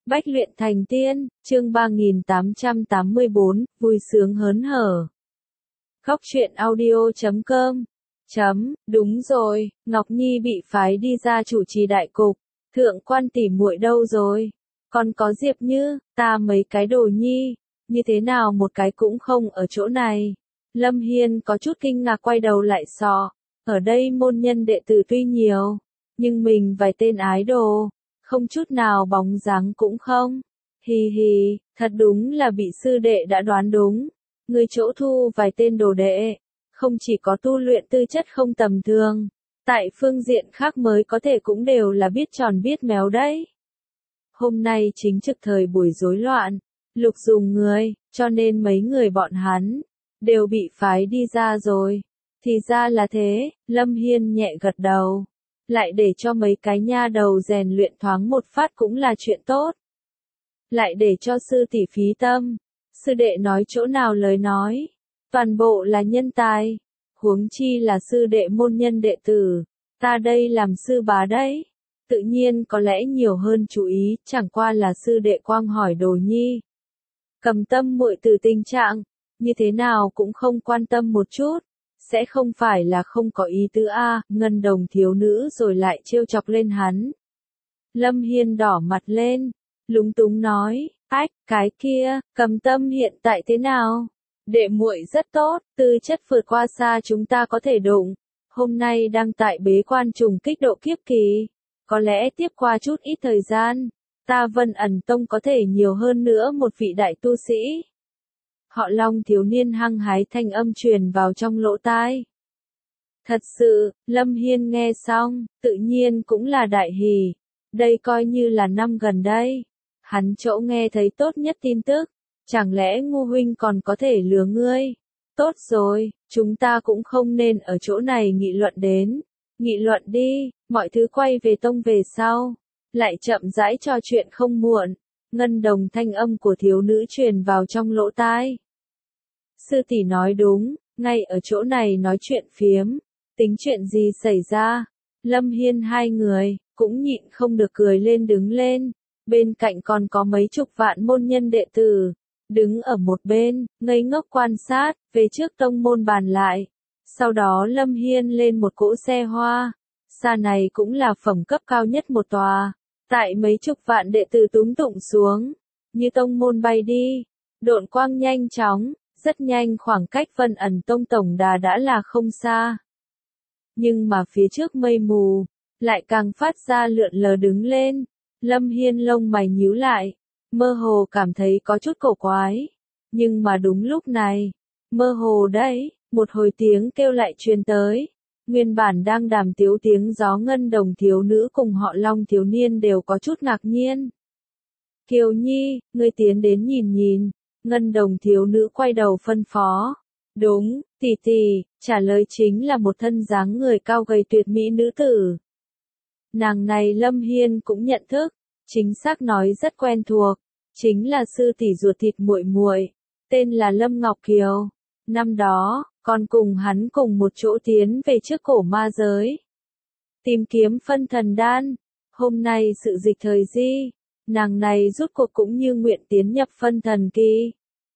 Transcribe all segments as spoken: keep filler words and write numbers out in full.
Bách luyện thành tiên, chương ba nghìn tám trăm tám mươi bốn, vui sướng hớn hở. Góc truyện audio chấm com. Chấm, đúng rồi, Ngọc Nhi bị phái đi ra chủ trì đại cục, thượng quan tỷ muội đâu rồi? Còn có Diệp Như, ta mấy cái đồ nhi, như thế nào một cái cũng không ở chỗ này. Lâm Hiên có chút kinh ngạc quay đầu lại sọ, ở đây môn nhân đệ tử tuy nhiều, nhưng mình vài tên ái đồ, không chút nào bóng dáng cũng không. Hì hì, thật đúng là bị sư đệ đã đoán đúng. Người chỗ thu vài tên đồ đệ, không chỉ có tu luyện tư chất không tầm thường, tại phương diện khác mới có thể cũng đều là biết tròn biết méo đấy. Hôm nay chính trực thời buổi rối loạn, lục dùng người, cho nên mấy người bọn hắn đều bị phái đi ra rồi. Thì ra là thế, Lâm Hiên nhẹ gật đầu. Lại để cho mấy cái nha đầu rèn luyện thoáng một phát cũng là chuyện tốt. Lại để cho sư tỷ phí tâm, sư đệ nói chỗ nào lời nói, toàn bộ là nhân tài, huống chi là sư đệ môn nhân đệ tử, ta đây làm sư bá đấy, tự nhiên có lẽ nhiều hơn chú ý, chẳng qua là sư đệ quang hỏi đồ nhi. Cầm tâm muội từ tình trạng, như thế nào cũng không quan tâm một chút. Sẽ không phải là không có ý tứ a, ngân đồng thiếu nữ rồi lại trêu chọc lên hắn. Lâm Hiên đỏ mặt lên, lúng túng nói, ách, cái kia, cầm tâm hiện tại thế nào? Đệ muội rất tốt, tư chất vượt qua xa chúng ta có thể đụng. Hôm nay đang tại bế quan trùng kích độ kiếp kỳ. Có lẽ tiếp qua chút ít thời gian, ta Vân ẩn tông có thể nhiều hơn nữa một vị đại tu sĩ. Họ Long thiếu niên hăng hái thanh âm truyền vào trong lỗ tai. Thật sự, Lâm Hiên nghe xong, tự nhiên cũng là đại hỉ. Đây coi như là năm gần đây. Hắn chỗ nghe thấy tốt nhất tin tức. Chẳng lẽ ngu huynh còn có thể lừa ngươi? Tốt rồi, chúng ta cũng không nên ở chỗ này nghị luận đến. Nghị luận đi, mọi thứ quay về tông về sau. Lại chậm rãi trò chuyện không muộn. Ngân đồng thanh âm của thiếu nữ truyền vào trong lỗ tai. Sư tỷ nói đúng, ngay ở chỗ này nói chuyện phiếm, tính chuyện gì xảy ra, Lâm Hiên hai người, cũng nhịn không được cười lên đứng lên, bên cạnh còn có mấy chục vạn môn nhân đệ tử, đứng ở một bên, ngây ngốc quan sát, về trước tông môn bàn lại, sau đó Lâm Hiên lên một cỗ xe hoa, xa này cũng là phẩm cấp cao nhất một tòa, tại mấy chục vạn đệ tử túm tụng xuống, như tông môn bay đi, độn quang nhanh chóng. Rất nhanh khoảng cách Vân ẩn tông tổng đà đã là không xa. Nhưng mà phía trước mây mù, lại càng phát ra lượn lờ đứng lên. Lâm Hiên lông mày nhíu lại, mơ hồ cảm thấy có chút cổ quái. Nhưng mà đúng lúc này, mơ hồ đấy, một hồi tiếng kêu lại truyền tới. Nguyên bản đang đàm tiếu tiếng gió ngân đồng thiếu nữ cùng họ Long thiếu niên đều có chút ngạc nhiên. Kiều Nhi, ngươi tiến đến nhìn nhìn. Ngân đồng thiếu nữ quay đầu phân phó. Đúng, tỷ tỷ, trả lời chính là một thân dáng người cao gầy tuyệt mỹ nữ tử. Nàng này Lâm Hiên cũng nhận thức, chính xác nói rất quen thuộc, chính là sư tỷ ruột thịt muội muội, tên là Lâm Ngọc Kiều. Năm đó, còn cùng hắn cùng một chỗ tiến về trước cổ ma giới. Tìm kiếm phân thần đan, hôm nay sự dịch thời di. Nàng này rút cuộc cũng như nguyện tiến nhập phân thần kỳ.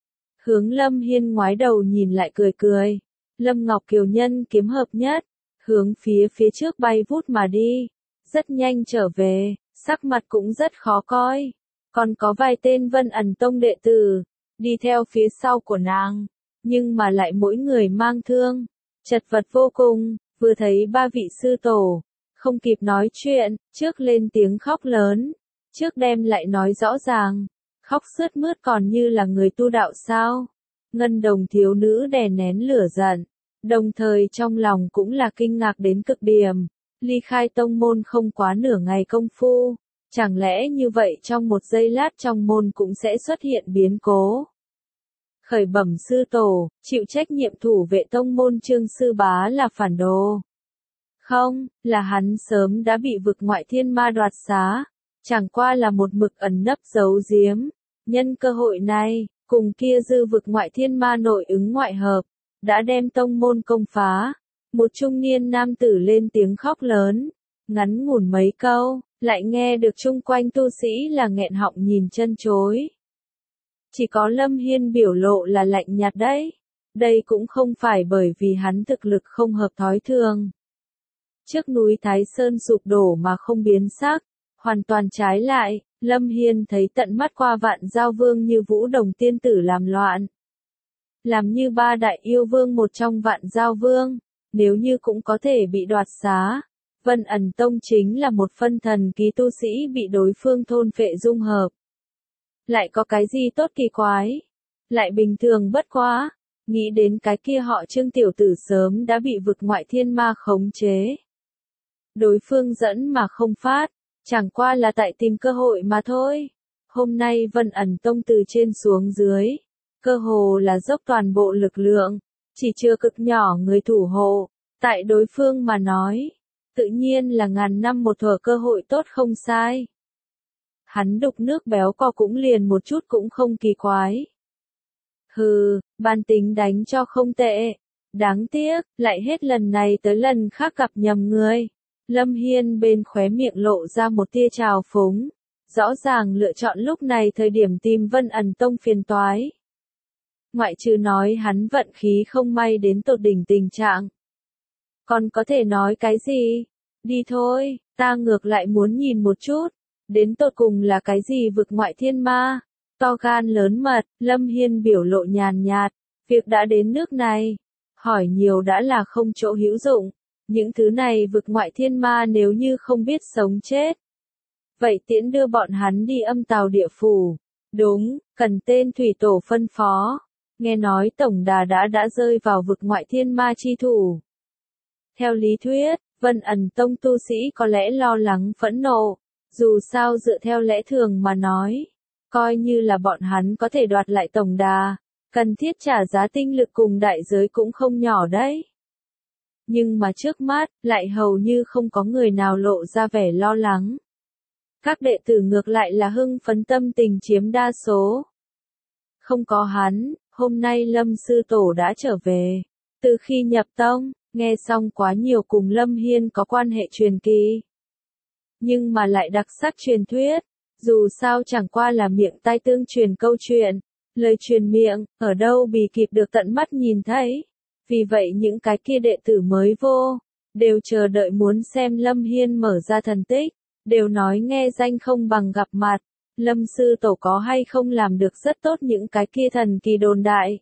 Hướng Lâm Hiên ngoái đầu nhìn lại cười cười. Lâm Ngọc Kiều nhân kiếm hợp nhất. Hướng phía phía trước bay vút mà đi. Rất nhanh trở về, sắc mặt cũng rất khó coi. Còn có vài tên Vân ẩn tông đệ tử, đi theo phía sau của nàng. Nhưng mà lại mỗi người mang thương. Chật vật vô cùng, vừa thấy ba vị sư tổ. Không kịp nói chuyện, trước lên tiếng khóc lớn. Trước đem lại nói rõ ràng, khóc sướt mướt còn như là người tu đạo sao. Ngân đồng thiếu nữ đè nén lửa giận, đồng thời trong lòng cũng là kinh ngạc đến cực điểm. Ly khai tông môn không quá nửa ngày công phu, chẳng lẽ như vậy trong một giây lát trong môn cũng sẽ xuất hiện biến cố. Khởi bẩm sư tổ, chịu trách nhiệm thủ vệ tông môn Trương sư bá là phản đồ. Không, là hắn sớm đã bị vực ngoại thiên ma đoạt xá. Chẳng qua là một mực ẩn nấp giấu giếm, nhân cơ hội này, cùng kia dư vực ngoại thiên ma nội ứng ngoại hợp, đã đem tông môn công phá. Một trung niên nam tử lên tiếng khóc lớn, ngắn ngủn mấy câu, lại nghe được chung quanh tu sĩ là nghẹn họng nhìn chân chối. Chỉ có Lâm Hiên biểu lộ là lạnh nhạt đấy. Đây cũng không phải bởi vì hắn thực lực không hợp thói thường. Trước núi Thái Sơn sụp đổ mà không biến sắc, hoàn toàn trái lại, Lâm Hiên thấy tận mắt qua vạn giao vương như Vũ Đồng tiên tử làm loạn. Làm như ba đại yêu vương một trong vạn giao vương, nếu như cũng có thể bị đoạt xá. Vân Ẩn Tông chính là một phân thần ký tu sĩ bị đối phương thôn phệ dung hợp. Lại có cái gì tốt kỳ quái? Lại bình thường bất quá. Nghĩ đến cái kia họ Trương tiểu tử sớm đã bị vực ngoại thiên ma khống chế. Đối phương dẫn mà không phát, chẳng qua là tại tìm cơ hội mà thôi. Hôm nay Vân Ẩn Tông từ trên xuống dưới, cơ hồ là dốc toàn bộ lực lượng, chỉ chưa cực nhỏ người thủ hộ, tại đối phương mà nói, tự nhiên là ngàn năm một thuở cơ hội tốt không sai. Hắn đục nước béo cò cũng liền một chút cũng không kỳ quái. Hừ, ban tính đánh cho không tệ. Đáng tiếc, lại hết lần này tới lần khác gặp nhầm người. Lâm Hiên bên khóe miệng lộ ra một tia trào phúng. Rõ ràng lựa chọn lúc này thời điểm tìm Vân Ẩn Tông phiền toái. Ngoại trừ nói hắn vận khí không may đến tột đỉnh tình trạng. Còn có thể nói cái gì? Đi thôi, ta ngược lại muốn nhìn một chút. Đến tột cùng là cái gì vực ngoại thiên ma? To gan lớn mật, Lâm Hiên biểu lộ nhàn nhạt, việc đã đến nước này, hỏi nhiều đã là không chỗ hữu dụng, những thứ này vực ngoại thiên ma nếu như không biết sống chết. Vậy tiễn đưa bọn hắn đi âm tào địa phủ, đúng, cần tên thủy tổ phân phó, nghe nói tổng đà đã đã rơi vào vực ngoại thiên ma chi thủ. Theo lý thuyết, Vân Ẩn Tông tu sĩ có lẽ lo lắng phẫn nộ, dù sao dựa theo lẽ thường mà nói. Coi như là bọn hắn có thể đoạt lại tổng đà, cần thiết trả giá tinh lực cùng đại giới cũng không nhỏ đấy. Nhưng mà trước mắt, lại hầu như không có người nào lộ ra vẻ lo lắng. Các đệ tử ngược lại là hưng phấn tâm tình chiếm đa số. Không có hắn, hôm nay Lâm Sư Tổ đã trở về. Từ khi nhập tông, nghe xong quá nhiều cùng Lâm Hiên có quan hệ truyền kỳ. Nhưng mà lại đặc sắc truyền thuyết. Dù sao chẳng qua là miệng tai tương truyền câu chuyện, lời truyền miệng, ở đâu bì kịp được tận mắt nhìn thấy. Vì vậy những cái kia đệ tử mới vô, đều chờ đợi muốn xem Lâm Hiên mở ra thần tích, đều nói nghe danh không bằng gặp mặt, Lâm Sư Tổ có hay không làm được rất tốt những cái kia thần kỳ đồn đại.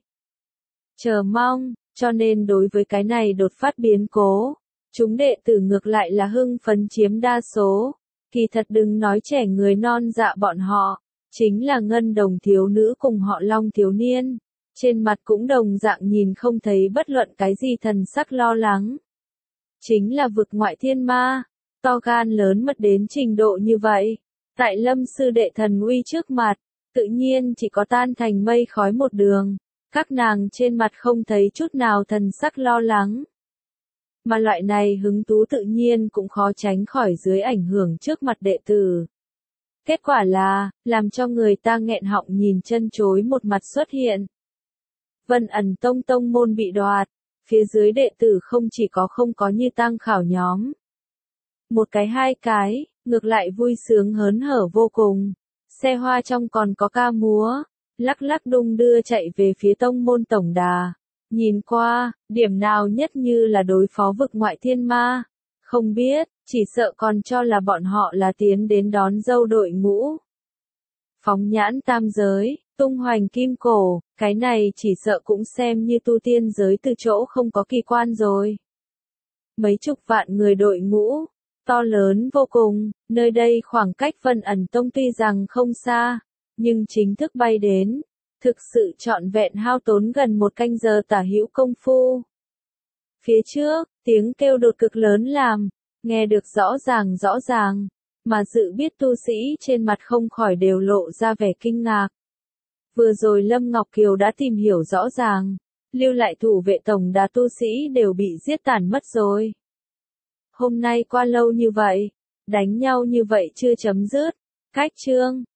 Chờ mong, cho nên đối với cái này đột phát biến cố, chúng đệ tử ngược lại là hưng phấn chiếm đa số. Kỳ thật đừng nói trẻ người non dạ bọn họ, chính là ngân đồng thiếu nữ cùng họ Long thiếu niên, trên mặt cũng đồng dạng nhìn không thấy bất luận cái gì thần sắc lo lắng. Chính là vực ngoại thiên ma, to gan lớn mật đến trình độ như vậy, tại Lâm sư đệ thần uy trước mặt, tự nhiên chỉ có tan thành mây khói một đường, các nàng trên mặt không thấy chút nào thần sắc lo lắng. Mà loại này hứng thú tự nhiên cũng khó tránh khỏi dưới ảnh hưởng trước mặt đệ tử. Kết quả là, làm cho người ta nghẹn họng nhìn chân chối một mặt xuất hiện. Vân Ẩn Tông tông môn bị đoạt, phía dưới đệ tử không chỉ có không có như tang khảo nhóm. Một cái hai cái, ngược lại vui sướng hớn hở vô cùng. Xe hoa trong còn có ca múa, lắc lắc đung đưa chạy về phía tông môn tổng đà. Nhìn qua, điểm nào nhất như là đối phó vực ngoại thiên ma, không biết, chỉ sợ còn cho là bọn họ là tiến đến đón dâu đội ngũ. Phóng nhãn tam giới, tung hoành kim cổ, cái này chỉ sợ cũng xem như tu tiên giới từ chỗ không có kỳ quan rồi. Mấy chục vạn người đội ngũ, to lớn vô cùng, nơi đây khoảng cách Vân Ẩn Tông tuy rằng không xa, nhưng chính thức bay đến. Thực sự trọn vẹn hao tốn gần một canh giờ tả hữu công phu. Phía trước, tiếng kêu đột cực lớn làm, nghe được rõ ràng rõ ràng, mà dự biết tu sĩ trên mặt không khỏi đều lộ ra vẻ kinh ngạc. Vừa rồi Lâm Ngọc Kiều đã tìm hiểu rõ ràng, lưu lại thủ vệ tổng đà tu sĩ đều bị giết tàn mất rồi. Hôm nay qua lâu như vậy, đánh nhau như vậy chưa chấm dứt, cách chương.